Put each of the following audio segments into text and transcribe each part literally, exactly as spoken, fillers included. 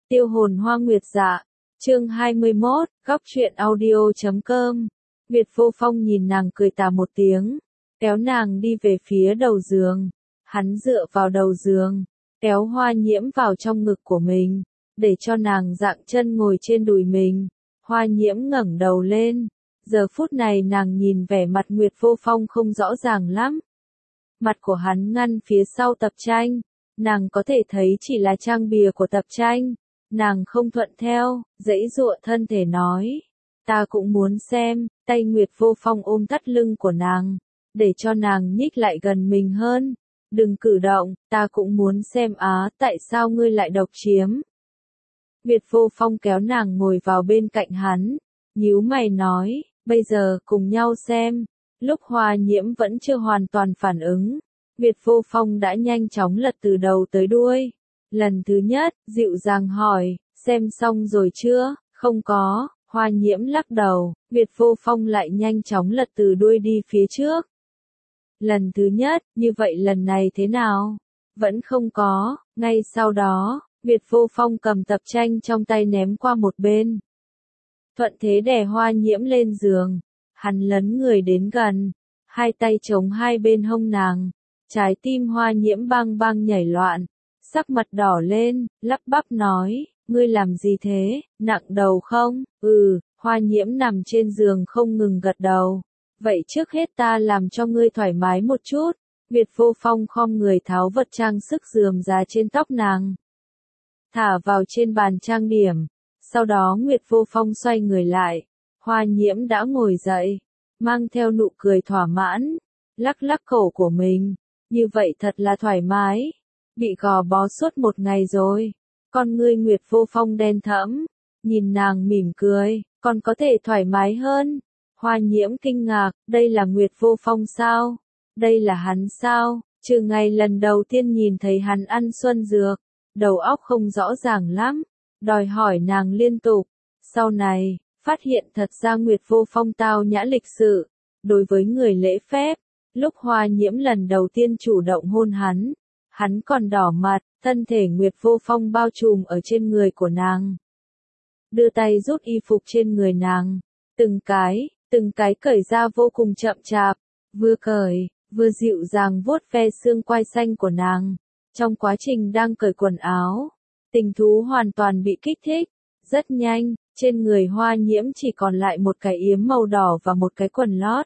Tiêu hồn hoa nguyệt dạ. Chương hai mươi mốt, góc truyện audio chấm com. Việt Vô Phong nhìn nàng cười tà một tiếng, kéo nàng đi về phía đầu giường. Hắn dựa vào đầu giường, kéo Hoa Nhiễm vào trong ngực của mình, để cho nàng dạng chân ngồi trên đùi mình. Hoa Nhiễm ngẩng đầu lên, giờ phút này nàng nhìn vẻ mặt Nguyệt Vô Phong không rõ ràng lắm. Mặt của hắn ngăn phía sau tập tranh, nàng có thể thấy chỉ là trang bìa của tập tranh. Nàng không thuận theo, giãy giụa thân thể nói, ta cũng muốn xem. Tay Nguyệt Vô Phong ôm thắt lưng của nàng, để cho nàng nhích lại gần mình hơn. Đừng cử động, ta cũng muốn xem á, tại sao ngươi lại độc chiếm. Nguyệt Vô Phong kéo nàng ngồi vào bên cạnh hắn, nhíu mày nói, bây giờ cùng nhau xem. Lúc Hoa Nhiễm vẫn chưa hoàn toàn phản ứng, Nguyệt Vô Phong đã nhanh chóng lật từ đầu tới đuôi. Lần thứ nhất, dịu dàng hỏi, xem xong rồi chưa? Không có. Hoa Nhiễm lắc đầu. Nguyệt Vô Phong lại nhanh chóng lật từ đuôi đi phía trước. Lần thứ nhất, như vậy lần này thế nào? Vẫn không có. Ngay sau đó, Nguyệt Vô Phong cầm tập tranh trong tay ném qua một bên. Thuận thế đè Hoa Nhiễm lên giường. Hắn lấn người đến gần, hai tay chống hai bên hông nàng. Trái tim Hoa Nhiễm bang bang nhảy loạn, sắc mặt đỏ lên, lắp bắp nói, ngươi làm gì thế, nặng đầu không? Ừ. Hoa Nhiễm nằm trên giường không ngừng gật đầu. Vậy trước hết ta làm cho ngươi thoải mái một chút. Nguyệt Vô Phong khom người tháo vật trang sức rườm rà trên tóc nàng, thả vào trên bàn trang điểm. Sau đó Nguyệt Vô Phong xoay người lại. Hoa Nhiễm đã ngồi dậy, mang theo nụ cười thỏa mãn, lắc lắc cổ của mình. Như vậy thật là thoải mái. Bị gò bó suốt một ngày rồi. Con ngươi Nguyệt Vô Phong đen thẫm, nhìn nàng mỉm cười, còn có thể thoải mái hơn. Hoa Nhiễm kinh ngạc, đây là Nguyệt Vô Phong sao? Đây là hắn sao? Trừ ngày lần đầu tiên nhìn thấy hắn ăn xuân dược, đầu óc không rõ ràng lắm, đòi hỏi nàng liên tục. Sau này, phát hiện thật ra Nguyệt Vô Phong tao nhã lịch sự, đối với người lễ phép. Lúc Hoa Nhiễm lần đầu tiên chủ động hôn hắn, hắn còn đỏ mặt, thân thể Nguyệt Vô Phong bao trùm ở trên người của nàng. Đưa tay rút y phục trên người nàng, từng cái, từng cái cởi ra vô cùng chậm chạp, vừa cởi, vừa dịu dàng vuốt ve xương quai xanh của nàng. Trong quá trình đang cởi quần áo, tình thú hoàn toàn bị kích thích. Rất nhanh, trên người Hoa Nhiễm chỉ còn lại một cái yếm màu đỏ và một cái quần lót.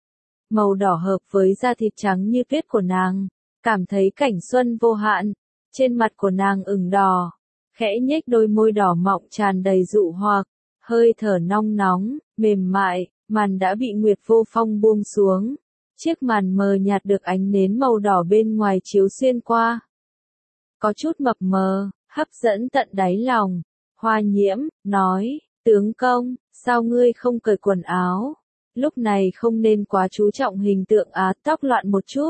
Màu đỏ hợp với da thịt trắng như tuyết của nàng, cảm thấy cảnh xuân vô hạn. Trên mặt của nàng ửng đỏ, khẽ nhếch đôi môi đỏ mọng tràn đầy dụ hoặc, hơi thở nong nóng, mềm mại. Màn đã bị Nguyệt Vô Phong buông xuống. Chiếc màn mờ nhạt được ánh nến màu đỏ bên ngoài chiếu xuyên qua, có chút mập mờ, hấp dẫn tận đáy lòng. Hoa Nhiễm nói, tướng công, sao ngươi không cởi quần áo? Lúc này không nên quá chú trọng hình tượng á, tóc loạn một chút.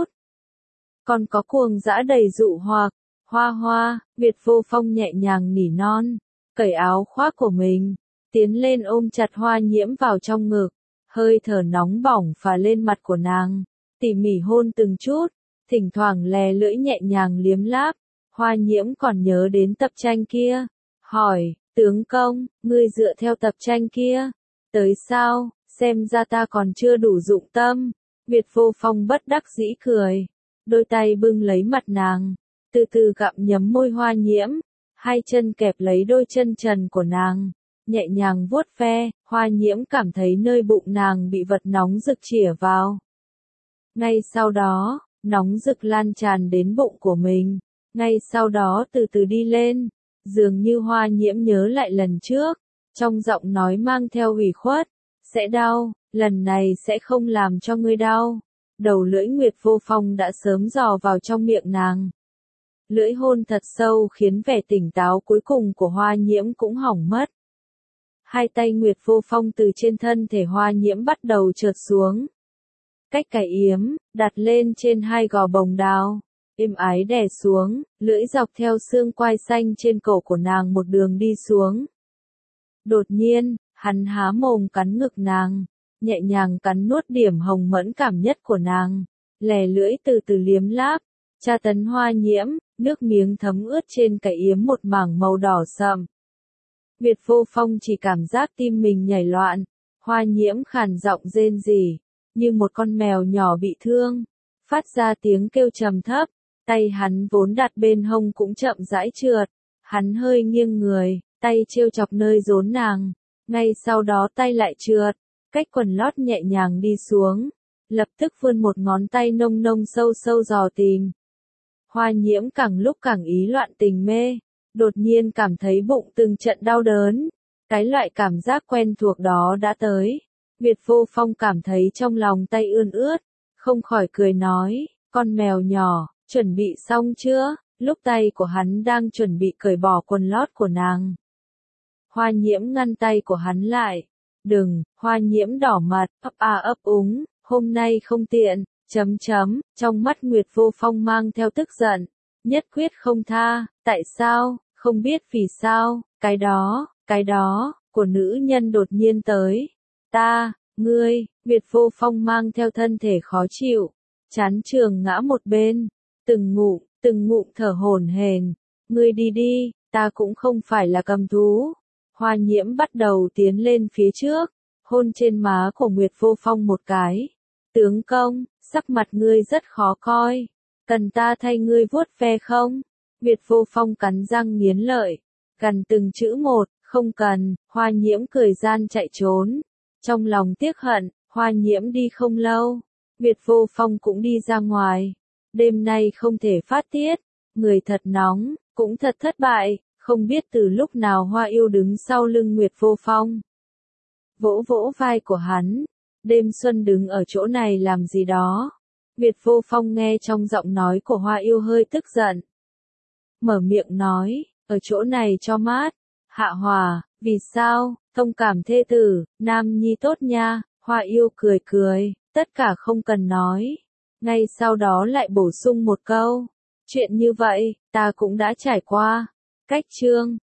Còn có cuồng dã đầy dụ hoặc. Hoa Hoa, Nguyệt Vô Phong nhẹ nhàng nỉ non, cởi áo khoác của mình, tiến lên ôm chặt Hoa Nhiễm vào trong ngực, hơi thở nóng bỏng phả lên mặt của nàng, tỉ mỉ hôn từng chút, thỉnh thoảng lè lưỡi nhẹ nhàng liếm láp. Hoa Nhiễm còn nhớ đến tập tranh kia, hỏi, tướng công, ngươi dựa theo tập tranh kia tới sao? Xem ra ta còn chưa đủ dụng tâm. Nguyệt Vô Phong bất đắc dĩ cười, đôi tay bưng lấy mặt nàng, từ từ gặm nhấm môi Hoa Nhiễm, hai chân kẹp lấy đôi chân trần của nàng, nhẹ nhàng vuốt ve. Hoa Nhiễm cảm thấy nơi bụng nàng bị vật nóng rực chĩa vào. Ngay sau đó, nóng rực lan tràn đến bụng của mình, ngay sau đó từ từ đi lên. Dường như Hoa Nhiễm nhớ lại lần trước, trong giọng nói mang theo ủy khuất, sẽ đau, lần này sẽ không làm cho ngươi đau. Đầu lưỡi Nguyệt Vô Phong đã sớm dò vào trong miệng nàng. Lưỡi hôn thật sâu khiến vẻ tỉnh táo cuối cùng của Hoa Nhiễm cũng hỏng mất. Hai tay Nguyệt Vô Phong từ trên thân thể Hoa Nhiễm bắt đầu trượt xuống. Cách cái yếm, đặt lên trên hai gò bồng đào, êm ái đè xuống, lưỡi dọc theo xương quai xanh trên cổ của nàng một đường đi xuống. Đột nhiên, hắn há mồm cắn ngực nàng, nhẹ nhàng cắn nuốt điểm hồng mẫn cảm nhất của nàng, lè lưỡi từ từ liếm láp, tra tấn Hoa Nhiễm, nước miếng thấm ướt trên cái yếm một mảng màu đỏ sậm, Việt Vô Phong chỉ cảm giác tim mình nhảy loạn, Hoa Nhiễm khàn giọng rên rỉ, như một con mèo nhỏ bị thương, phát ra tiếng kêu trầm thấp, tay hắn vốn đặt bên hông cũng chậm rãi trượt, hắn hơi nghiêng người, tay trêu chọc nơi rốn nàng, ngay sau đó tay lại trượt, cách quần lót nhẹ nhàng đi xuống, lập tức vươn một ngón tay nông nông sâu sâu dò tìm. Hoa Nhiễm càng lúc càng ý loạn tình mê, đột nhiên cảm thấy bụng từng trận đau đớn, cái loại cảm giác quen thuộc đó đã tới. Việt Vô Phong cảm thấy trong lòng tay ươn ướt, không khỏi cười nói, con mèo nhỏ, chuẩn bị xong chưa? Lúc tay của hắn đang chuẩn bị cởi bỏ quần lót của nàng. Hoa Nhiễm ngăn tay của hắn lại. Đừng, Hoa Nhiễm đỏ mặt, ấp a ấp úng, hôm nay không tiện, chấm chấm, trong mắt Nguyệt Vô Phong mang theo tức giận, nhất quyết không tha, tại sao, không biết vì sao, cái đó, cái đó, của nữ nhân đột nhiên tới. Ta, ngươi, Việt Vô Phong mang theo thân thể khó chịu, chán trường ngã một bên, từng ngụm, từng ngụm thở hổn hển, ngươi đi đi, ta cũng không phải là cầm thú. Hoa Nhiễm bắt đầu tiến lên phía trước, hôn trên má của Nguyệt Vô Phong một cái. Tướng công, sắc mặt ngươi rất khó coi, cần ta thay ngươi vuốt ve không? Nguyệt Vô Phong cắn răng nghiến lợi, gần từng chữ một, không cần. Hoa Nhiễm cười gian chạy trốn, trong lòng tiếc hận. Hoa Nhiễm đi không lâu, Nguyệt Vô Phong cũng đi ra ngoài, đêm nay không thể phát tiết, người thật nóng, cũng thật thất bại. Không biết từ lúc nào Hoa Yêu đứng sau lưng Nguyệt Vô Phong, vỗ vỗ vai của hắn. Đêm xuân đứng ở chỗ này làm gì đó? Nguyệt Vô Phong nghe trong giọng nói của Hoa Yêu hơi tức giận, mở miệng nói, ở chỗ này cho mát. Hạ Hòa, vì sao? Thông cảm thê tử, nam nhi tốt nha. Hoa Yêu cười cười, tất cả không cần nói. Ngay sau đó lại bổ sung một câu, chuyện như vậy, ta cũng đã trải qua. Cách chương